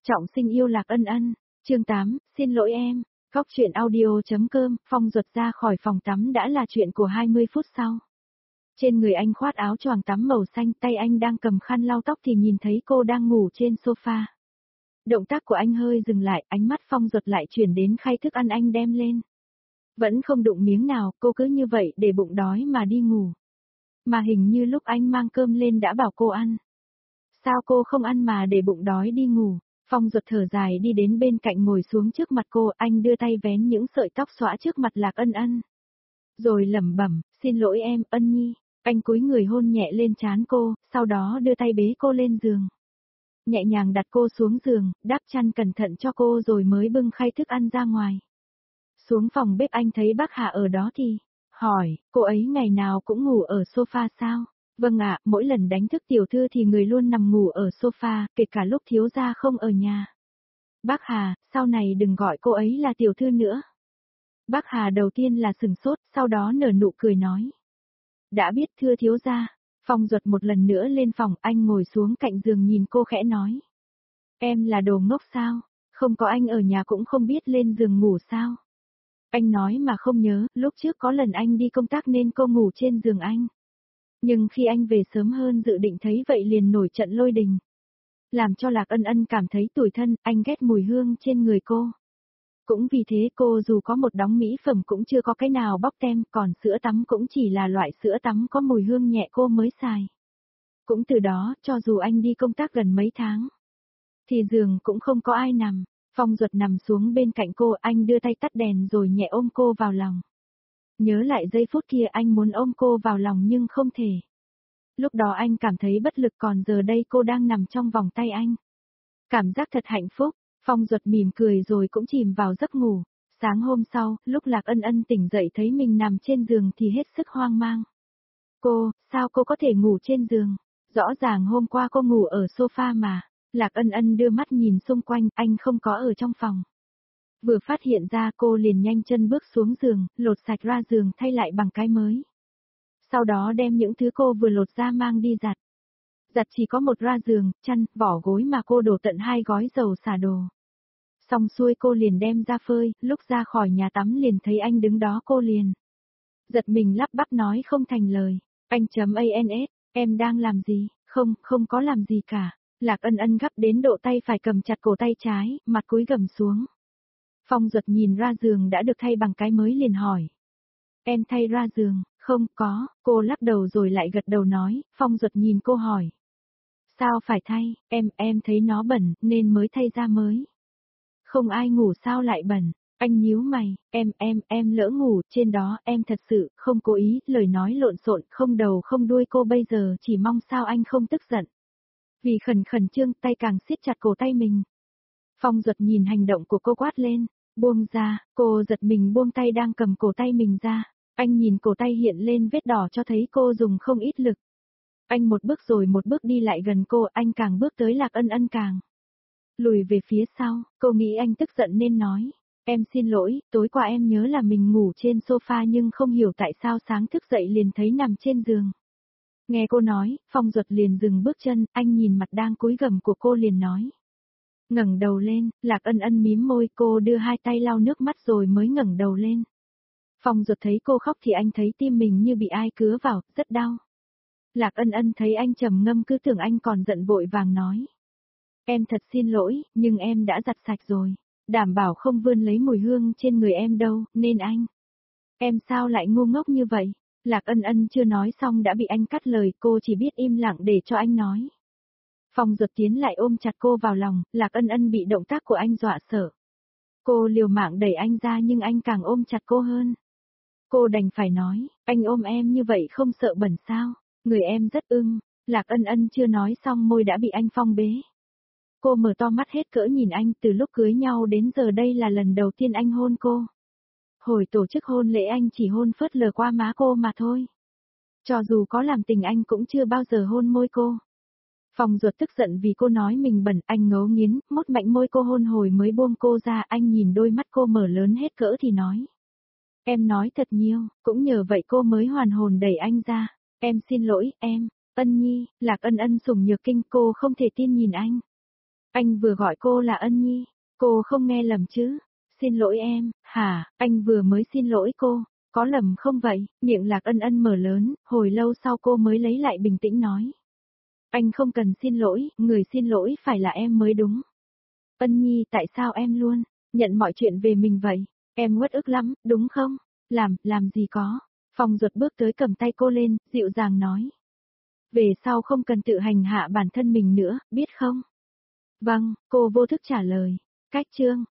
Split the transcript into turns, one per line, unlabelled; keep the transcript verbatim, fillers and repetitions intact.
Trọng sinh yêu Lạc Ân Ân, chương tám, xin lỗi em, Góc truyện audio.com, Phong Duật ra khỏi phòng tắm đã là chuyện của hai mươi phút sau. Trên người anh khoác áo choàng tắm màu xanh, tay anh đang cầm khăn lau tóc thì nhìn thấy cô đang ngủ trên sofa. Động tác của anh hơi dừng lại, ánh mắt Phong Duật lại chuyển đến khay thức ăn anh đem lên. Vẫn không đụng miếng nào, cô cứ như vậy để bụng đói mà đi ngủ. Mà hình như lúc anh mang cơm lên đã bảo cô ăn. Sao cô không ăn mà để bụng đói đi ngủ? Phong Duật thở dài đi đến bên cạnh ngồi xuống trước mặt cô, anh đưa tay vén những sợi tóc xõa trước mặt Lạc Ân Ân. Rồi lẩm bẩm, xin lỗi em, Ân Nhi. Anh cúi người hôn nhẹ lên trán cô, sau đó đưa tay bế cô lên giường. Nhẹ nhàng đặt cô xuống giường, đắp chăn cẩn thận cho cô rồi mới bưng khay thức ăn ra ngoài. Xuống phòng bếp anh thấy bác Hà ở đó thì hỏi, cô ấy ngày nào cũng ngủ ở sofa sao? Vâng ạ, mỗi lần đánh thức tiểu thư thì người luôn nằm ngủ ở sofa, kể cả lúc thiếu gia không ở nhà. Bác Hà, sau này đừng gọi cô ấy là tiểu thư nữa. Bác Hà đầu tiên là sừng sốt, sau đó nở nụ cười nói. Đã biết thưa thiếu gia. Phong Duật một lần nữa lên phòng, anh ngồi xuống cạnh giường nhìn cô khẽ nói. Em là đồ ngốc sao? Không có anh ở nhà cũng không biết lên giường ngủ sao? Anh nói mà không nhớ, lúc trước có lần anh đi công tác nên cô ngủ trên giường anh. Nhưng khi anh về sớm hơn dự định thấy vậy liền nổi trận lôi đình. Làm cho Lạc Ân Ân cảm thấy tủi thân, anh ghét mùi hương trên người cô. Cũng vì thế cô dù có một đống mỹ phẩm cũng chưa có cái nào bóc tem, còn sữa tắm cũng chỉ là loại sữa tắm có mùi hương nhẹ cô mới xài. Cũng từ đó, cho dù anh đi công tác gần mấy tháng, thì giường cũng không có ai nằm. Phong Duật nằm xuống bên cạnh cô, anh đưa tay tắt đèn rồi nhẹ ôm cô vào lòng. Nhớ lại giây phút kia anh muốn ôm cô vào lòng nhưng không thể. Lúc đó anh cảm thấy bất lực, còn giờ đây cô đang nằm trong vòng tay anh. Cảm giác thật hạnh phúc. Phong Duật mỉm cười rồi cũng chìm vào giấc ngủ. Sáng hôm sau, lúc Lạc Ân Ân tỉnh dậy thấy mình nằm trên giường thì hết sức hoang mang. Cô, sao cô có thể ngủ trên giường? Rõ ràng hôm qua cô ngủ ở sofa mà. Lạc Ân Ân đưa mắt nhìn xung quanh, anh không có ở trong phòng. Vừa phát hiện ra cô liền nhanh chân bước xuống giường, lột sạch ra giường thay lại bằng cái mới. Sau đó đem những thứ cô vừa lột ra mang đi giặt. Giặt chỉ có một ra giường, chăn, vỏ gối mà cô đổ tận hai gói dầu xả đồ. Xong xuôi cô liền đem ra phơi, lúc ra khỏi nhà tắm liền thấy anh đứng đó cô liền. Giật mình lắp bắp nói không thành lời. Anh chấm ans, em đang làm gì? Không, không có làm gì cả. Lạc Ân Ân gấp đến độ tay phải cầm chặt cổ tay trái, mặt cúi gằm xuống. Phong Duật nhìn ra giường đã được thay bằng cái mới liền hỏi. Em thay ra giường, không có, cô lắc đầu rồi lại gật đầu nói, Phong Duật nhìn cô hỏi. Sao phải thay, em, em thấy nó bẩn, nên mới thay ra mới. Không ai ngủ sao lại bẩn, anh nhíu mày, em, em, em lỡ ngủ, trên đó, em thật sự, không cố ý, lời nói lộn xộn, không đầu không đuôi cô bây giờ chỉ mong sao anh không tức giận. Vì khẩn khẩn trương tay càng siết chặt cổ tay mình. Phong Duật nhìn hành động của cô quát lên, buông ra, cô giật mình buông tay đang cầm cổ tay mình ra. Anh nhìn cổ tay hiện lên vết đỏ cho thấy cô dùng không ít lực. Anh một bước rồi một bước đi lại gần cô, anh càng bước tới Lạc Ân Ân càng lùi về phía sau, cô nghĩ anh tức giận nên nói. Em xin lỗi, tối qua em nhớ là mình ngủ trên sofa nhưng không hiểu tại sao sáng thức dậy liền thấy nằm trên giường. Nghe cô nói, Phong Duật liền dừng bước chân, anh nhìn mặt đang cúi gằm của cô liền nói. Ngẩng đầu lên, Lạc Ân Ân mím môi, cô đưa hai tay lau nước mắt rồi mới ngẩng đầu lên. Phong Duật thấy cô khóc thì anh thấy tim mình như bị ai cứa vào, rất đau. Lạc Ân Ân thấy anh trầm ngâm cứ tưởng anh còn giận vội vàng nói. Em thật xin lỗi, nhưng em đã giặt sạch rồi. Đảm bảo không vươn lấy mùi hương trên người em đâu, nên anh. Em sao lại ngu ngốc như vậy? Lạc Ân Ân chưa nói xong đã bị anh cắt lời, cô chỉ biết im lặng để cho anh nói. Phong Duật tiến lại ôm chặt cô vào lòng, Lạc Ân Ân bị động tác của anh dọa sợ. Cô liều mạng đẩy anh ra nhưng anh càng ôm chặt cô hơn. Cô đành phải nói, anh ôm em như vậy không sợ bẩn sao, người em rất ưng. Lạc Ân Ân chưa nói xong môi đã bị anh Phong bế. Cô mở to mắt hết cỡ nhìn anh, từ lúc cưới nhau đến giờ đây là lần đầu tiên anh hôn cô. Hồi tổ chức hôn lễ anh chỉ hôn phớt lờ qua má cô mà thôi. Cho dù có làm tình anh cũng chưa bao giờ hôn môi cô. Phong Duật tức giận vì cô nói mình bẩn, anh ngấu nghiến, mốt mạnh môi cô hôn hồi mới buông cô ra, anh nhìn đôi mắt cô mở lớn hết cỡ thì nói. Em nói thật nhiều, cũng nhờ vậy cô mới hoàn hồn đẩy anh ra. Em xin lỗi, em, Ân Nhi, Lạc Ân Ân sủng nhược kinh, cô không thể tin nhìn anh. Anh vừa gọi cô là Ân Nhi, cô không nghe lầm chứ? Xin lỗi em, hả, anh vừa mới xin lỗi cô, có lầm không vậy? Miệng Lạc Ân Ân mở lớn, hồi lâu sau cô mới lấy lại bình tĩnh nói. Anh không cần xin lỗi, người xin lỗi phải là em mới đúng. Ân Nhi, tại sao em luôn nhận mọi chuyện về mình vậy? Em uất ức lắm, đúng không? Làm, làm gì có. Phong Duật bước tới cầm tay cô lên, dịu dàng nói. Về sau không cần tự hành hạ bản thân mình nữa, biết không? Vâng, cô vô thức trả lời. Cách chương